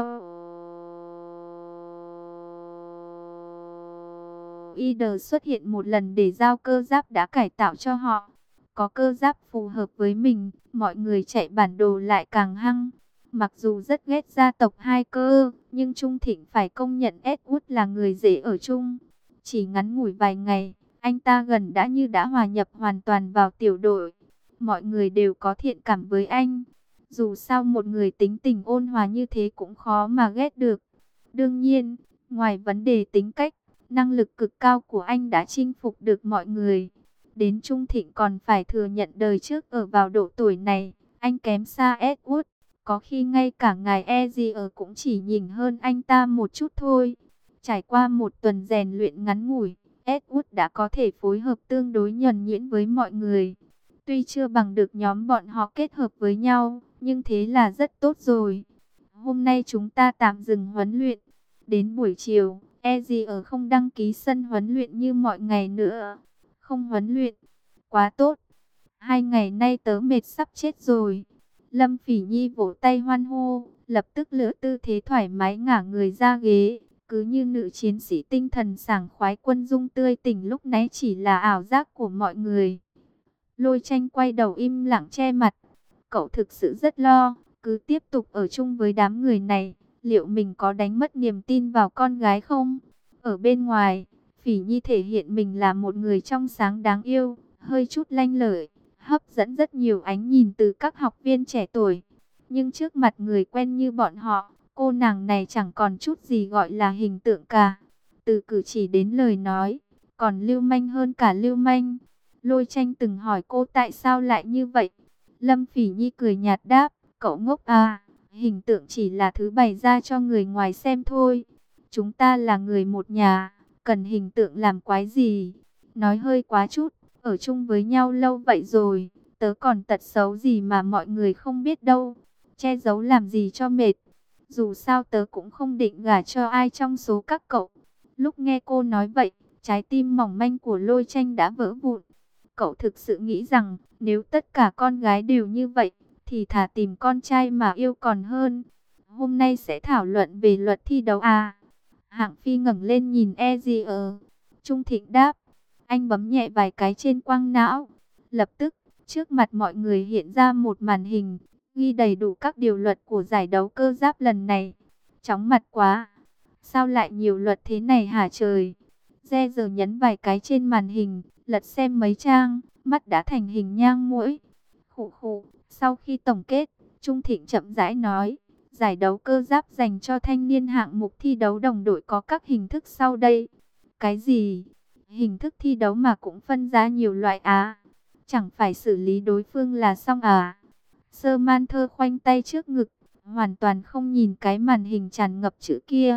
Felder xuất hiện một lần để giao cơ giáp đã cải tạo cho họ. Có cơ giáp phù hợp với mình, mọi người chạy bản đồ lại càng hăng. Mặc dù rất ghét gia tộc hai cơ, nhưng Trung Thịnh phải công nhận Edward là người dễ ở chung. Chỉ ngắn ngủi vài ngày, anh ta gần đã hòa nhập hoàn toàn vào tiểu đội. Mọi người đều có thiện cảm với anh. Dù sao một người tính tình ôn hòa như thế cũng khó mà ghét được. Đương nhiên, ngoài vấn đề tính cách, năng lực cực cao của anh đã chinh phục được mọi người. Đến Trung Thịnh còn phải thừa nhận đời trước ở vào độ tuổi này, anh kém xa Edward. Có khi ngay cả ngài Ezier cũng chỉ nhìn hơn anh ta một chút thôi. Trải qua một tuần rèn luyện ngắn ngủi, Edward đã có thể phối hợp tương đối nhuần nhuyễn với mọi người. Tuy chưa bằng được nhóm bọn họ kết hợp với nhau, nhưng thế là rất tốt rồi. Hôm nay chúng ta tạm dừng huấn luyện. Đến buổi chiều, Ezier không đăng ký sân huấn luyện như mọi ngày nữa. Không huấn luyện. Quá tốt. 2 ngày nay tớ mệt sắp chết rồi. Lâm Phỉ Nhi vỗ tay hoan hô, lập tức lựa tư thế thoải mái ngả người ra ghế. Cứ như nữ chiến sĩ tinh thần sảng khoái quân dung tươi tỉnh lúc nãy chỉ là ảo giác của mọi người. Lôi Tranh quay đầu im lặng che mặt. Cậu thực sự rất lo, cứ tiếp tục ở chung với đám người này, liệu mình có đánh mất niềm tin vào con gái không? Ở bên ngoài, Phỉ Nhi thể hiện mình là một người trong sáng đáng yêu, hơi chút lanh lợi, hấp dẫn rất nhiều ánh nhìn từ các học viên trẻ tuổi. Nhưng trước mặt người quen như bọn họ, cô nàng này chẳng còn chút gì gọi là hình tượng cả. Từ cử chỉ đến lời nói, còn lưu manh hơn cả lưu manh. Lôi Tranh từng hỏi cô tại sao lại như vậy. Lâm Phỉ Nhi cười nhạt đáp, cậu ngốc à, hình tượng chỉ là thứ bày ra cho người ngoài xem thôi. Chúng ta là người một nhà, cần hình tượng làm quái gì. Nói hơi quá chút, ở chung với nhau lâu vậy rồi, tớ còn tật xấu gì mà mọi người không biết đâu. Che giấu làm gì cho mệt. Dù sao tớ cũng không định gả cho ai trong số các cậu. Lúc nghe cô nói vậy, trái tim mỏng manh của Lôi Tranh đã vỡ vụn. Cậu thực sự nghĩ rằng nếu tất cả con gái đều như vậy, thì thà tìm con trai mà yêu còn hơn. Hôm nay sẽ thảo luận về luật thi đấu à? Hạng Phi ngẩng lên nhìn Ezier. Trung Thịnh đáp. Anh bấm nhẹ vài cái trên quang não. Lập tức, trước mặt mọi người hiện ra một màn hình, ghi đầy đủ các điều luật của giải đấu cơ giáp lần này. Chóng mặt quá. Sao lại nhiều luật thế này hả trời? Re giờ nhấn vài cái trên màn hình, lật xem mấy trang, mắt đã thành hình nhang muỗi. Khụ khụ, sau khi tổng kết, Trung Thịnh chậm rãi nói, giải đấu cơ giáp dành cho thanh niên hạng mục thi đấu đồng đội có các hình thức sau đây. Cái gì? Hình thức thi đấu mà cũng phân ra nhiều loại à? Chẳng phải xử lý đối phương là xong à? Sơ Man Thơ khoanh tay trước ngực, hoàn toàn không nhìn cái màn hình tràn ngập chữ kia.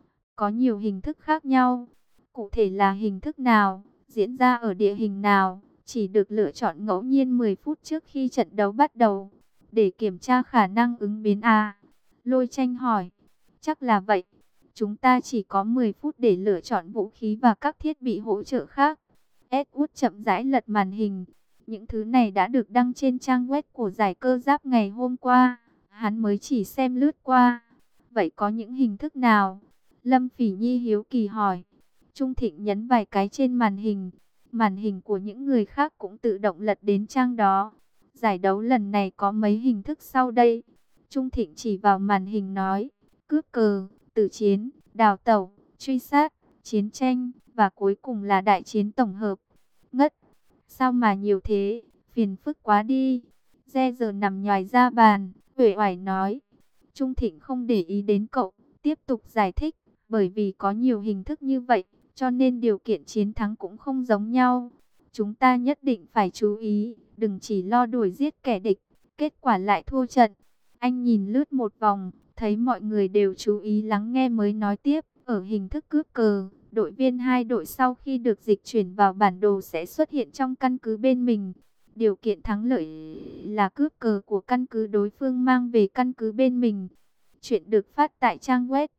Có nhiều hình thức khác nhau. Cụ thể là hình thức nào, diễn ra ở địa hình nào, chỉ được lựa chọn ngẫu nhiên 10 phút trước khi trận đấu bắt đầu. Để kiểm tra khả năng ứng biến à? Lôi Tranh hỏi. Chắc là vậy. Chúng ta chỉ có 10 phút để lựa chọn vũ khí và các thiết bị hỗ trợ khác. Edward chậm rãi lật màn hình. Những thứ này đã được đăng trên trang web của giải cơ giáp ngày hôm qua. Hắn mới chỉ xem lướt qua. Vậy có những hình thức nào? Lâm Phỉ Nhi hiếu kỳ hỏi. Trung Thịnh nhấn vài cái trên màn hình. Màn hình của những người khác cũng tự động lật đến trang đó. Giải đấu lần này có mấy hình thức sau đây. Trung Thịnh chỉ vào màn hình nói. Cướp cờ, tử chiến, đào tẩu, truy sát, chiến tranh, và cuối cùng là đại chiến tổng hợp. Ngất, sao mà nhiều thế, phiền phức quá đi. Re giờ nằm nhoài ra bàn, uể oải nói. Trung Thịnh không để ý đến cậu, tiếp tục giải thích. Bởi vì có nhiều hình thức như vậy, cho nên điều kiện chiến thắng cũng không giống nhau. Chúng ta nhất định phải chú ý, đừng chỉ lo đuổi giết kẻ địch, kết quả lại thua trận. Anh nhìn lướt một vòng, thấy mọi người đều chú ý lắng nghe mới nói tiếp. Ở hình thức cướp cờ, đội viên hai đội sau khi được dịch chuyển vào bản đồ sẽ xuất hiện trong căn cứ bên mình. Điều kiện thắng lợi là cướp cờ của căn cứ đối phương mang về căn cứ bên mình. Chuyện được phát tại trang web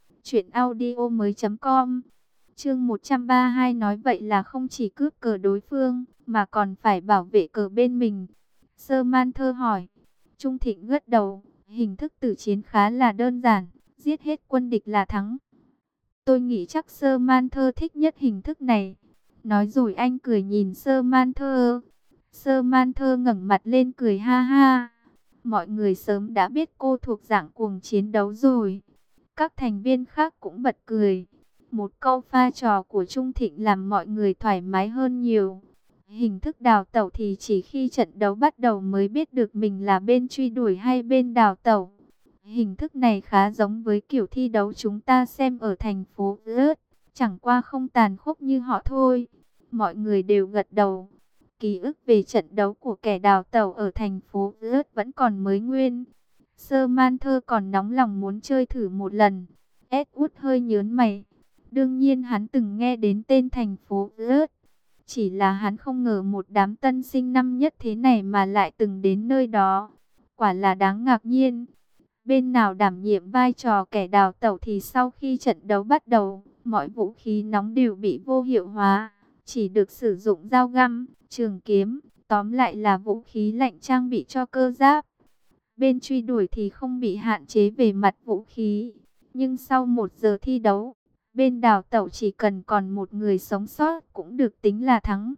truyệnaudiomoi.com. Chương 132 nói vậy là không chỉ cướp cờ đối phương, mà còn phải bảo vệ cờ bên mình. Sơ Man Thơ hỏi. Trung Thịnh gật đầu, hình thức tử chiến khá là đơn giản, giết hết quân địch là thắng. Tôi nghĩ chắc Sơ Man Thơ thích nhất hình thức này. Nói rồi anh cười nhìn Sơ Man Thơ. Sơ Man Thơ ngẩng mặt lên cười ha ha. Mọi người sớm đã biết cô thuộc dạng cuồng chiến đấu rồi. Các thành viên khác cũng bật cười. Một câu pha trò của Trung Thịnh làm mọi người thoải mái hơn nhiều. Hình thức đào tẩu thì chỉ khi trận đấu bắt đầu mới biết được mình là bên truy đuổi hay bên đào tẩu. Hình thức này khá giống với kiểu thi đấu chúng ta xem ở thành phố Rớt, chẳng qua không tàn khốc như họ thôi. Mọi người đều gật đầu. Ký ức về trận đấu của kẻ đào tẩu ở thành phố Rớt vẫn còn mới nguyên. Sơ Man Thơ còn nóng lòng muốn chơi thử một lần. Edward hơi nhớn mày. Đương nhiên hắn từng nghe đến tên thành phố Rớt. Chỉ là hắn không ngờ một đám tân sinh năm nhất thế này mà lại từng đến nơi đó. Quả là đáng ngạc nhiên. Bên nào đảm nhiệm vai trò kẻ đào tẩu thì sau khi trận đấu bắt đầu, mọi vũ khí nóng đều bị vô hiệu hóa. Chỉ được sử dụng dao găm, trường kiếm, tóm lại là vũ khí lạnh trang bị cho cơ giáp. Bên truy đuổi thì không bị hạn chế về mặt vũ khí. Nhưng sau 1 giờ thi đấu, bên đào tẩu chỉ cần còn một người sống sót cũng được tính là thắng.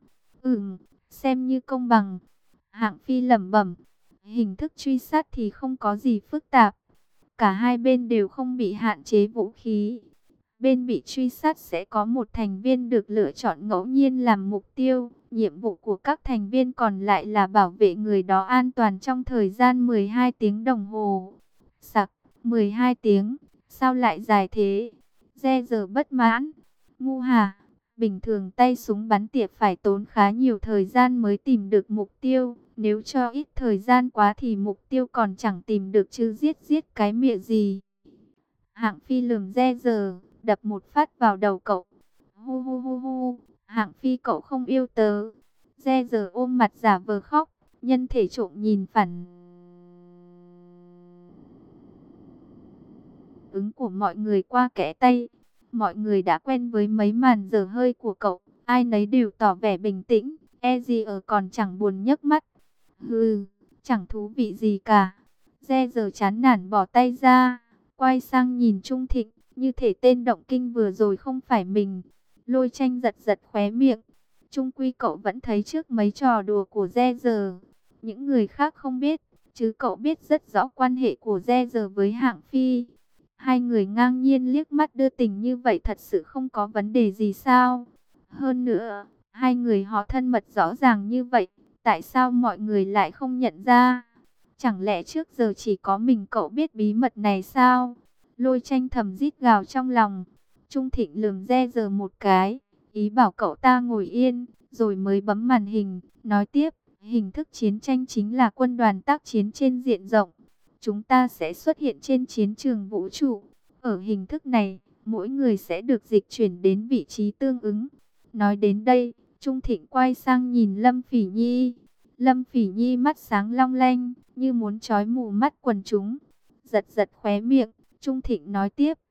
Xem như công bằng. Hạng Phi lẩm bẩm. Hình thức truy sát thì không có gì phức tạp. Cả hai bên đều không bị hạn chế vũ khí. Bên bị truy sát sẽ có một thành viên được lựa chọn ngẫu nhiên làm mục tiêu. Nhiệm vụ của các thành viên còn lại là bảo vệ người đó an toàn trong thời gian 12 tiếng đồng hồ. Sặc, 12 tiếng, sao lại dài thế? Re giờ bất mãn. Ngu hả? Bình thường tay súng bắn tỉa phải tốn khá nhiều thời gian mới tìm được mục tiêu. Nếu cho ít thời gian quá thì mục tiêu còn chẳng tìm được chứ giết cái mẹ gì. Hạng Phi lườm Re giờ, đập một phát vào đầu cậu. Hu hu hu hu, Hạng Phi cậu không yêu tớ. Re giờ ôm mặt giả vờ khóc, nhân thể trộm nhìn phản ứng của mọi người qua kẽ tay. Mọi người đã quen với mấy màn dở hơi của cậu, ai nấy đều tỏ vẻ bình tĩnh. E ở còn chẳng buồn nhấc mắt. Hừ, chẳng thú vị gì cả. Re giờ chán nản bỏ tay ra, quay sang nhìn Trung Thịnh, như thể tên động kinh vừa rồi không phải mình. Lôi Tranh giật giật khóe miệng. Trung quy cậu vẫn thấy trước mấy trò đùa của Re giờ. Những người khác không biết, chứ cậu biết rất rõ quan hệ của Re giờ với Hạng Phi. Hai người ngang nhiên liếc mắt đưa tình như vậy thật sự không có vấn đề gì sao? Hơn nữa, hai người họ thân mật rõ ràng như vậy, tại sao mọi người lại không nhận ra? Chẳng lẽ trước giờ chỉ có mình cậu biết bí mật này sao? Lôi Tranh thầm rít gào trong lòng. Trung Thịnh lườm Re giờ một cái, ý bảo cậu ta ngồi yên, rồi mới bấm màn hình, nói tiếp, hình thức chiến tranh chính là quân đoàn tác chiến trên diện rộng. Chúng ta sẽ xuất hiện trên chiến trường vũ trụ. Ở hình thức này, mỗi người sẽ được dịch chuyển đến vị trí tương ứng. Nói đến đây, Trung Thịnh quay sang nhìn Lâm Phỉ Nhi. Lâm Phỉ Nhi mắt sáng long lanh, như muốn chói mù mắt quần chúng. Giật giật khóe miệng, Trung Thịnh nói tiếp,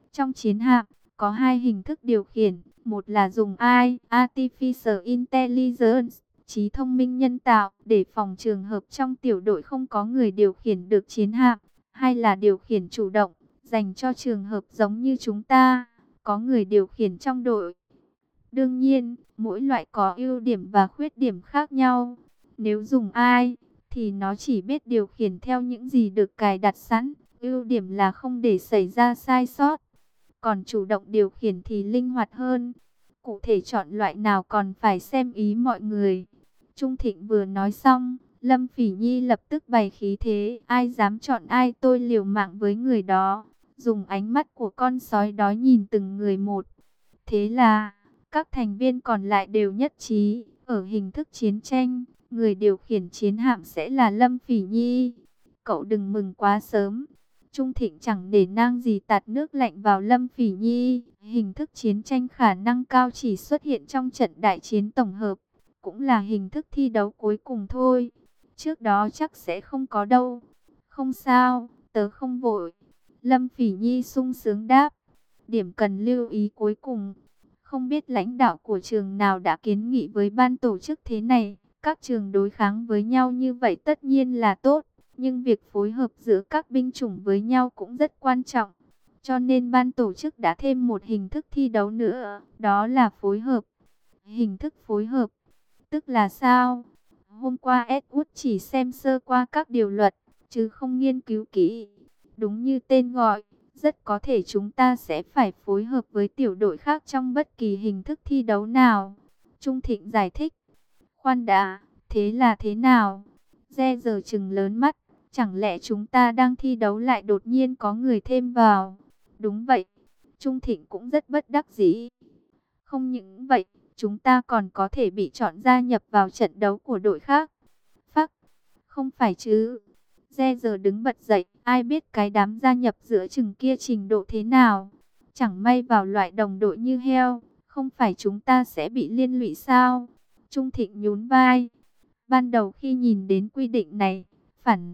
Trong chiến hạm, có hai hình thức điều khiển. Một là dùng AI, Artificial Intelligence, trí thông minh nhân tạo, để phòng trường hợp trong tiểu đội không có người điều khiển được chiến hạm. Hai là điều khiển chủ động, dành cho trường hợp giống như chúng ta, có người điều khiển trong đội. Đương nhiên, mỗi loại có ưu điểm và khuyết điểm khác nhau. Nếu dùng AI, thì nó chỉ biết điều khiển theo những gì được cài đặt sẵn. Ưu điểm là không để xảy ra sai sót. Còn chủ động điều khiển thì linh hoạt hơn. Cụ thể chọn loại nào còn phải xem ý mọi người. Trung Thịnh vừa nói xong, Lâm Phỉ Nhi lập tức bày khí thế. Ai dám chọn ai tôi liều mạng với người đó. Dùng ánh mắt của con sói đói nhìn từng người một. Thế là, các thành viên còn lại đều nhất trí. Ở hình thức chiến tranh, người điều khiển chiến hạm sẽ là Lâm Phỉ Nhi. Cậu đừng mừng quá sớm. Trung Thịnh chẳng để nang gì tạt nước lạnh vào Lâm Phỉ Nhi. Hình thức chiến tranh khả năng cao chỉ xuất hiện trong trận đại chiến tổng hợp. Cũng là hình thức thi đấu cuối cùng thôi. Trước đó chắc sẽ không có đâu. Không sao, tớ không vội. Lâm Phỉ Nhi sung sướng đáp. Điểm cần lưu ý cuối cùng. Không biết lãnh đạo của trường nào đã kiến nghị với ban tổ chức thế này. Các trường đối kháng với nhau như vậy tất nhiên là tốt. Nhưng việc phối hợp giữa các binh chủng với nhau cũng rất quan trọng. Cho nên ban tổ chức đã thêm một hình thức thi đấu nữa. Đó là phối hợp. Hình thức phối hợp. Tức là sao? Hôm qua Edward chỉ xem sơ qua các điều luật, chứ không nghiên cứu kỹ. Đúng như tên gọi, rất có thể chúng ta sẽ phải phối hợp với tiểu đội khác trong bất kỳ hình thức thi đấu nào. Trung Thịnh giải thích. Khoan đã, thế là thế nào? Re giờ trừng lớn mắt. Chẳng lẽ chúng ta đang thi đấu lại đột nhiên có người thêm vào? Đúng vậy. Trung Thịnh cũng rất bất đắc dĩ. Không những vậy, chúng ta còn có thể bị chọn gia nhập vào trận đấu của đội khác. Phắc, không phải chứ. Re giờ đứng bật dậy, ai biết cái đám gia nhập giữa chừng kia trình độ thế nào. Chẳng may vào loại đồng đội như heo, không phải chúng ta sẽ bị liên lụy sao? Trung Thịnh nhún vai. Ban đầu khi nhìn đến quy định này, phản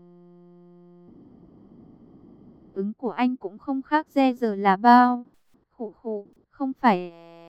ứng của anh cũng không khác Re giờ là bao. Khụ khụ, không phải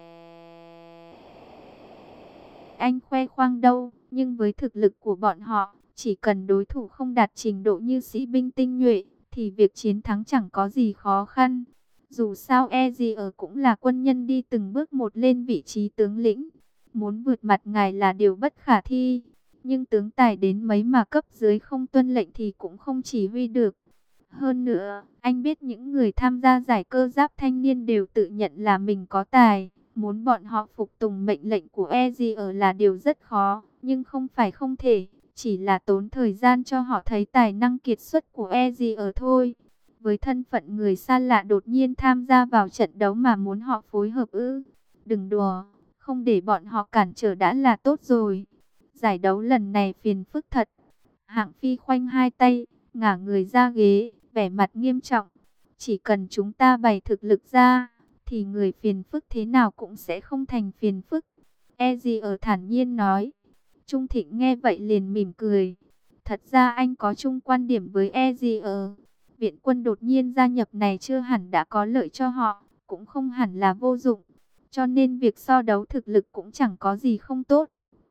anh khoe khoang đâu, nhưng với thực lực của bọn họ, chỉ cần đối thủ không đạt trình độ như sĩ binh tinh nhuệ, thì việc chiến thắng chẳng có gì khó khăn. Dù sao Ezier cũng là quân nhân đi từng bước một lên vị trí tướng lĩnh. Muốn vượt mặt ngài là điều bất khả thi. Nhưng tướng tài đến mấy mà cấp dưới không tuân lệnh thì cũng không chỉ huy được. Hơn nữa, anh biết những người tham gia giải cơ giáp thanh niên đều tự nhận là mình có tài. Muốn bọn họ phục tùng mệnh lệnh của Ezier là điều rất khó, nhưng không phải không thể. Chỉ là tốn thời gian cho họ thấy tài năng kiệt xuất của Ezier thôi. Với thân phận người xa lạ đột nhiên tham gia vào trận đấu mà muốn họ phối hợp ư? Đừng đùa, không để bọn họ cản trở đã là tốt rồi. Giải đấu lần này phiền phức thật. Hạng Phi khoanh hai tay, ngả người ra ghế, vẻ mặt nghiêm trọng. Chỉ cần chúng ta bày thực lực ra, thì người phiền phức thế nào cũng sẽ không thành phiền phức. Ezier thản nhiên nói. Trung Thịnh nghe vậy liền mỉm cười. Thật ra anh có chung quan điểm với Ezier. Viện quân đột nhiên gia nhập này chưa hẳn đã có lợi cho họ, cũng không hẳn là vô dụng. Cho nên việc so đấu thực lực cũng chẳng có gì không tốt.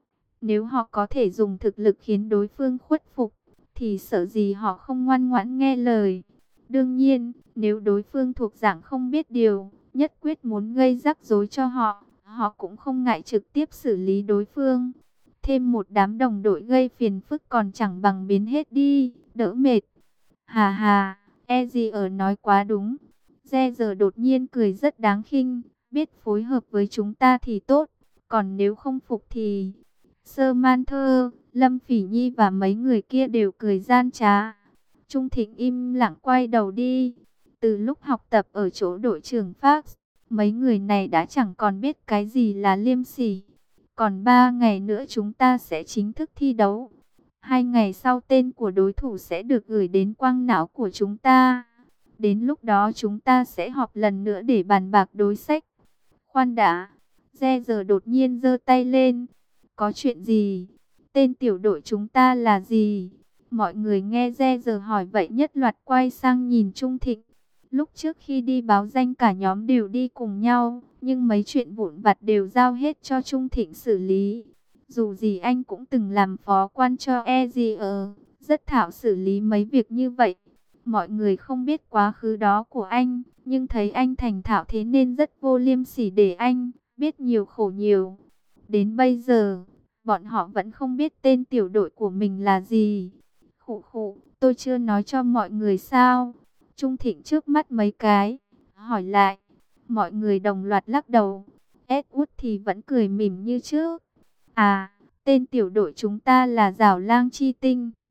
Nếu họ có thể dùng thực lực khiến đối phương khuất phục, thì sợ gì họ không ngoan ngoãn nghe lời. Đương nhiên, nếu đối phương thuộc dạng không biết điều, nhất quyết muốn gây rắc rối cho họ, họ cũng không ngại trực tiếp xử lý đối phương. Thêm một đám đồng đội gây phiền phức còn chẳng bằng biến hết đi, đỡ mệt. Hà hà, Ezier nói quá đúng. Re giờ đột nhiên cười rất đáng khinh, biết phối hợp với chúng ta thì tốt, còn nếu không phục thì... Sơ Man Thơ, Lâm Phỉ Nhi và mấy người kia đều cười gian trá. Trung Thịnh im lặng quay đầu đi. Từ lúc học tập ở chỗ đội trưởng Fox, mấy người này đã chẳng còn biết cái gì là liêm sỉ. Còn 3 ngày nữa chúng ta sẽ chính thức thi đấu. 2 ngày sau tên của đối thủ sẽ được gửi đến quang não của chúng ta. Đến lúc đó chúng ta sẽ họp lần nữa để bàn bạc đối sách. Khoan đã, Re giờ đột nhiên giơ tay lên. Có chuyện gì? Tên tiểu đội chúng ta là gì? Mọi người nghe Re giờ hỏi vậy nhất loạt quay sang nhìn Trung Thịnh. Lúc trước khi đi báo danh cả nhóm đều đi cùng nhau, nhưng mấy chuyện vụn vặt đều giao hết cho Trung Thịnh xử lý. Dù gì anh cũng từng làm phó quan cho EZR, rất thạo xử lý mấy việc như vậy. Mọi người không biết quá khứ đó của anh, nhưng thấy anh thành thạo thế nên rất vô liêm sỉ để anh biết nhiều khổ nhiều. Đến bây giờ, bọn họ vẫn không biết tên tiểu đội của mình là gì. Khụ khụ, tôi chưa nói cho mọi người sao? Trung Thịnh trước mắt mấy cái, hỏi lại. Mọi người đồng loạt lắc đầu. Edward thì vẫn cười mỉm như trước. À, tên tiểu đội chúng ta là Giảo Lang Chi Tinh.